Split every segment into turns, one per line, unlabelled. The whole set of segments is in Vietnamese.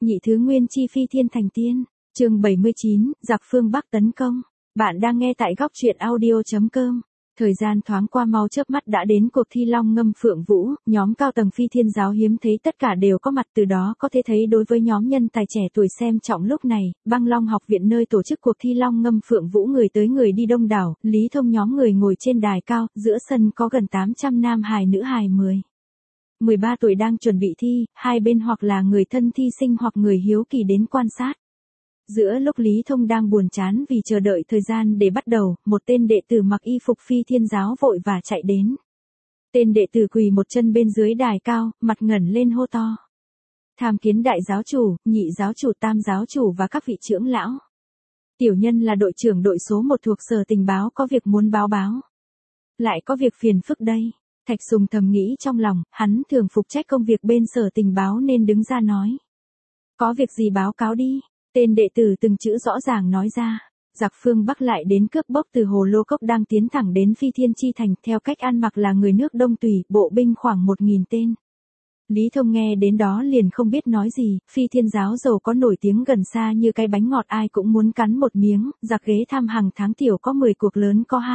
Nhị thứ nguyên chi phi thiên thành tiên, chương 79, giặc phương Bắc tấn công. Bạn đang nghe tại góc truyện audio.com. Thời gian thoáng qua mau chớp mắt đã đến cuộc thi Long Ngâm Phượng Vũ, nhóm cao tầng phi thiên giáo hiếm thấy tất cả đều có mặt, từ đó có thể thấy đối với nhóm nhân tài trẻ tuổi xem trọng lúc này, Băng Long học viện nơi tổ chức cuộc thi Long Ngâm Phượng Vũ người tới người đi đông đảo, Lý Thông nhóm người ngồi trên đài cao, giữa sân có gần 800 nam hài nữ hài 13 tuổi đang chuẩn bị thi, hai bên hoặc là người thân thi sinh hoặc người hiếu kỳ đến quan sát. Giữa lúc Lý Thông đang buồn chán vì chờ đợi thời gian để bắt đầu, một tên đệ tử mặc y phục phi thiên giáo vội và chạy đến. Tên đệ tử quỳ một chân bên dưới đài cao, mặt ngẩng lên hô to. Tham kiến đại giáo chủ, nhị giáo chủ, tam giáo chủ và các vị trưởng lão. Tiểu nhân là đội trưởng đội số 1 thuộc sở tình báo, có việc muốn báo. Lại có việc phiền phức đây. Thạch Sùng thầm nghĩ trong lòng, hắn thường phụ trách công việc bên sở tình báo nên đứng ra nói. Có việc gì báo cáo đi. Tên đệ tử từng chữ rõ ràng nói ra. Giặc phương Bắc lại đến cướp bóc từ Hồ Lô Cốc đang tiến thẳng đến Phi Thiên Chi Thành, theo cách ăn mặc là người nước Đông Tùy, bộ binh khoảng 1000 tên. Lý Thông nghe đến đó liền không biết nói gì, Phi Thiên giáo giàu có nổi tiếng gần xa như cái bánh ngọt ai cũng muốn cắn một miếng, giặc ghế thăm hàng tháng tiểu có 10 cuộc, lớn có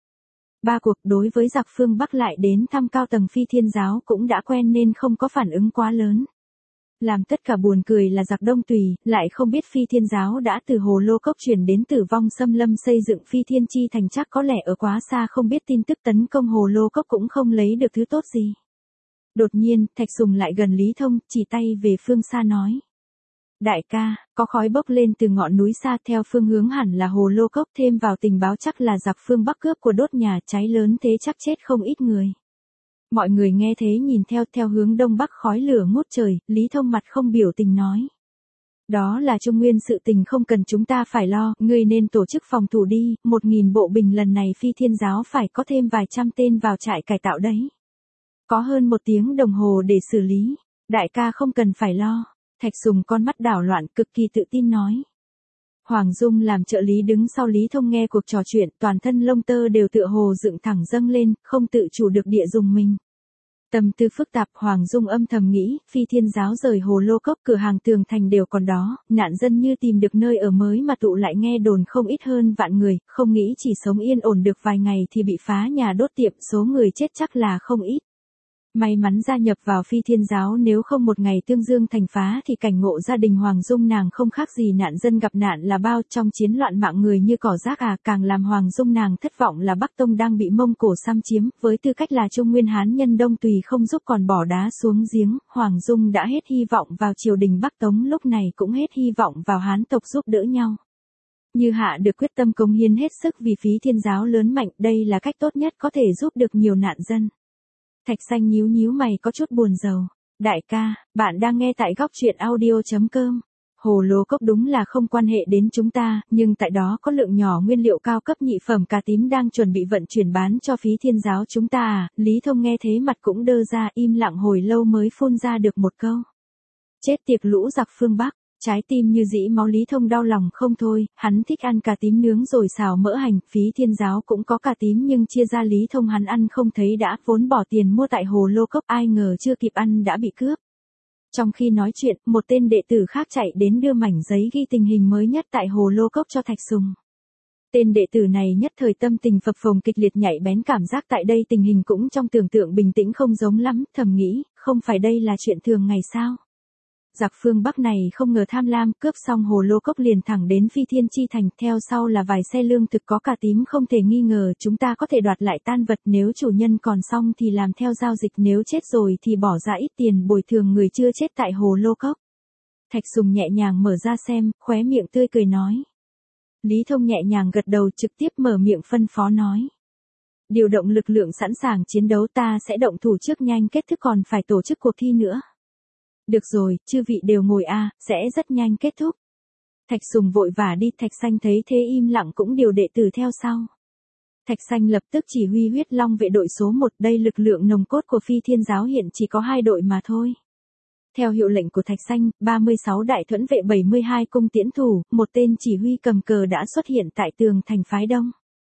3 cuộc. Đối với giặc phương Bắc lại đến thăm cao tầng Phi Thiên giáo cũng đã quen nên không có phản ứng quá lớn. Làm tất cả buồn cười là giặc Đông Tùy, lại không biết Phi Thiên giáo đã từ Hồ Lô Cốc chuyển đến Tử Vong Xâm Lâm xây dựng Phi Thiên Chi Thành, chắc có lẽ ở quá xa không biết tin tức tấn công Hồ Lô Cốc cũng không lấy được thứ tốt gì. Đột nhiên, Thạch Sùng lại gần Lý Thông, chỉ tay về phương xa nói. Đại ca, có khói bốc lên từ ngọn núi xa, theo phương hướng hẳn là Hồ Lô Cốc, thêm vào tình báo chắc là giặc phương Bắc cướp của đốt nhà, cháy lớn thế chắc chết không ít người. Mọi người nghe thế nhìn theo hướng đông bắc khói lửa ngút trời, Lý Thông mặt không biểu tình nói. Đó là Trung Nguyên sự tình không cần chúng ta phải lo, ngươi nên tổ chức phòng thủ đi, 1000 bộ binh lần này Phi Thiên giáo phải có thêm vài trăm tên vào trại cải tạo đấy. Có hơn 1 tiếng đồng hồ để xử lý, đại ca không cần phải lo. Thạch Sùng con mắt đảo loạn cực kỳ tự tin nói. Hoàng Dung làm trợ lý đứng sau Lý Thông nghe cuộc trò chuyện, toàn thân lông tơ đều tựa hồ dựng thẳng dâng lên, không tự chủ được địa dùng mình. Tâm tư phức tạp, Hoàng Dung âm thầm nghĩ, Phi Thiên giáo rời Hồ Lô Cốc, cửa hàng tường thành đều còn đó, nạn dân như tìm được nơi ở mới mà tụ lại, nghe đồn không ít hơn vạn người, không nghĩ chỉ sống yên ổn được vài ngày thì bị phá nhà đốt tiệm, số người chết chắc là không ít. May mắn gia nhập vào Phi Thiên giáo, nếu không một ngày Tương Dương thành phá thì cảnh ngộ gia đình Hoàng Dung nàng không khác gì nạn dân gặp nạn là bao, trong chiến loạn mạng người như cỏ rác càng làm Hoàng Dung nàng thất vọng là Bắc Tông đang bị Mông Cổ xâm chiếm, với tư cách là Trung Nguyên Hán nhân Đông Tùy không giúp còn bỏ đá xuống giếng, Hoàng Dung đã hết hy vọng vào triều đình Bắc Tống, lúc này cũng hết hy vọng vào Hán tộc giúp đỡ nhau. Như hạ được quyết tâm cống hiến hết sức vì Phi Thiên giáo lớn mạnh, đây là cách tốt nhất có thể giúp được nhiều nạn dân. Thạch Xanh nhíu mày có chút buồn rầu. Đại ca, bạn đang nghe tại góc truyện audio.com. Hồ Lô Cốc đúng là không quan hệ đến chúng ta, nhưng tại đó có lượng nhỏ nguyên liệu cao cấp nhị phẩm cà tím đang chuẩn bị vận chuyển bán cho Phi Thiên giáo chúng ta. Lý Thông nghe thế mặt cũng đơ ra, im lặng hồi lâu mới phun ra được một câu. Chết tiệt lũ giặc phương Bắc. Trái tim như dĩ máu, Lý Thông đau lòng không thôi, hắn thích ăn cà tím nướng rồi xào mỡ hành, Phi Thiên giáo cũng có cà tím nhưng chia ra Lý Thông hắn ăn không thấy, đã vốn bỏ tiền mua tại Hồ Lô Cốc, ai ngờ chưa kịp ăn đã bị cướp. Trong khi nói chuyện, một tên đệ tử khác chạy đến đưa mảnh giấy ghi tình hình mới nhất tại Hồ Lô Cốc cho Thạch Sùng. Tên đệ tử này nhất thời tâm tình phập phồng kịch liệt, nhạy bén cảm giác tại đây tình hình cũng trong tưởng tượng bình tĩnh không giống lắm, thầm nghĩ, không phải đây là chuyện thường ngày sao? Giặc phương Bắc này không ngờ tham lam, cướp xong Hồ Lô Cốc liền thẳng đến Phi Thiên Chi Thành, theo sau là vài xe lương thực có cà tím, không thể nghi ngờ chúng ta có thể đoạt lại tan vật, nếu chủ nhân còn xong thì làm theo giao dịch, nếu chết rồi thì bỏ ra ít tiền bồi thường người chưa chết tại Hồ Lô Cốc. Thạch Sùng nhẹ nhàng mở ra xem, khóe miệng tươi cười nói. Lý Thông nhẹ nhàng gật đầu, trực tiếp mở miệng phân phó nói. Điều động lực lượng sẵn sàng chiến đấu, ta sẽ động thủ trước, nhanh kết thúc còn phải tổ chức cuộc thi nữa. Được rồi, chư vị đều ngồi sẽ rất nhanh kết thúc. Thạch Sùng vội vã đi, Thạch Xanh thấy thế im lặng cũng điều đệ tử theo sau. Thạch Xanh lập tức chỉ huy huyết long vệ đội số 1, đây lực lượng nòng cốt của Phi Thiên giáo hiện chỉ có 2 đội mà thôi. Theo hiệu lệnh của Thạch Xanh, 36 đại thuẫn vệ 72 cung tiễn thủ, một tên chỉ huy cầm cờ đã xuất hiện tại tường thành phái đông.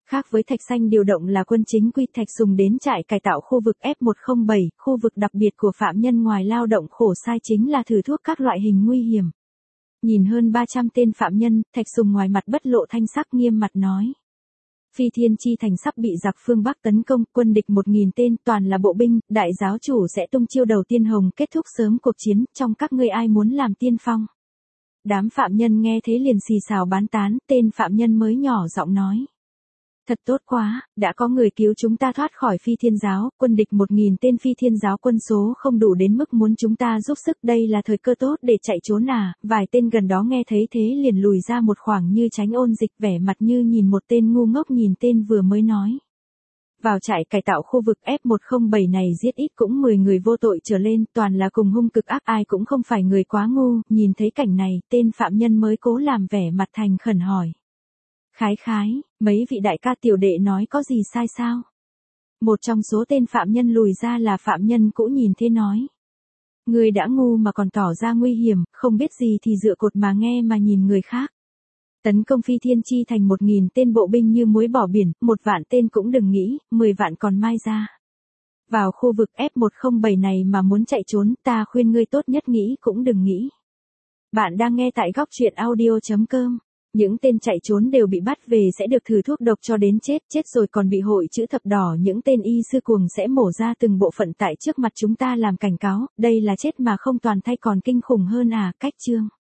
Khác với thạch xanh điều động là quân chính quy, thạch dùng đến trại cải tạo khu vực F107, khu vực đặc biệt của phạm nhân ngoài lao động khổ sai chính là thử thuốc các loại hình nguy hiểm. Nhìn hơn 300 tên phạm nhân, thạch dùng ngoài mặt bất lộ thanh sắc nghiêm mặt nói. Phi Thiên Chi Thành sắp bị giặc phương Bắc tấn công, quân địch 1.000 tên, toàn là bộ binh, đại giáo chủ sẽ tung chiêu đầu tiên hồng kết thúc sớm cuộc chiến, trong các ngươi ai muốn làm tiên phong. Đám phạm nhân nghe thế liền xì xào bán tán, tên phạm nhân mới nhỏ giọng nói. Thật tốt quá, đã có người cứu chúng ta thoát khỏi Phi Thiên giáo, quân địch 1.000 tên Phi Thiên giáo quân số không đủ đến mức muốn chúng ta giúp sức, đây là thời cơ tốt để chạy trốn à, vài tên gần đó nghe thấy thế liền lùi ra một khoảng như tránh ôn dịch, vẻ mặt như nhìn một tên ngu ngốc nhìn tên vừa mới nói. Vào trại cải tạo khu vực F107 này giết ít cũng 10 người vô tội trở lên, toàn là cùng hung cực ác, ai cũng không phải người quá ngu, nhìn thấy cảnh này, tên phạm nhân mới cố làm vẻ mặt thành khẩn hỏi. Khái, mấy vị đại ca tiểu đệ nói có gì sai sao? Một trong số tên phạm nhân lùi ra là phạm nhân cũ nhìn thế nói. Người đã ngu mà còn tỏ ra nguy hiểm, không biết gì thì dựa cột mà nghe mà nhìn người khác. Tấn công Phi Thiên Chi Thành 1.000 tên bộ binh như muối bỏ biển, 1 vạn tên cũng đừng nghĩ, 10 vạn còn mai ra. Vào khu vực F107 này mà muốn chạy trốn, ta khuyên ngươi tốt nhất nghĩ cũng đừng nghĩ. Bạn đang nghe tại góc truyện audio.com. Những tên chạy trốn đều bị bắt về sẽ được thử thuốc độc cho đến chết rồi còn bị hội chữ thập đỏ những tên y sư cuồng sẽ mổ ra từng bộ phận tại trước mặt chúng ta làm cảnh cáo, đây là chết mà không toàn thay còn kinh khủng hơn à, cách chương.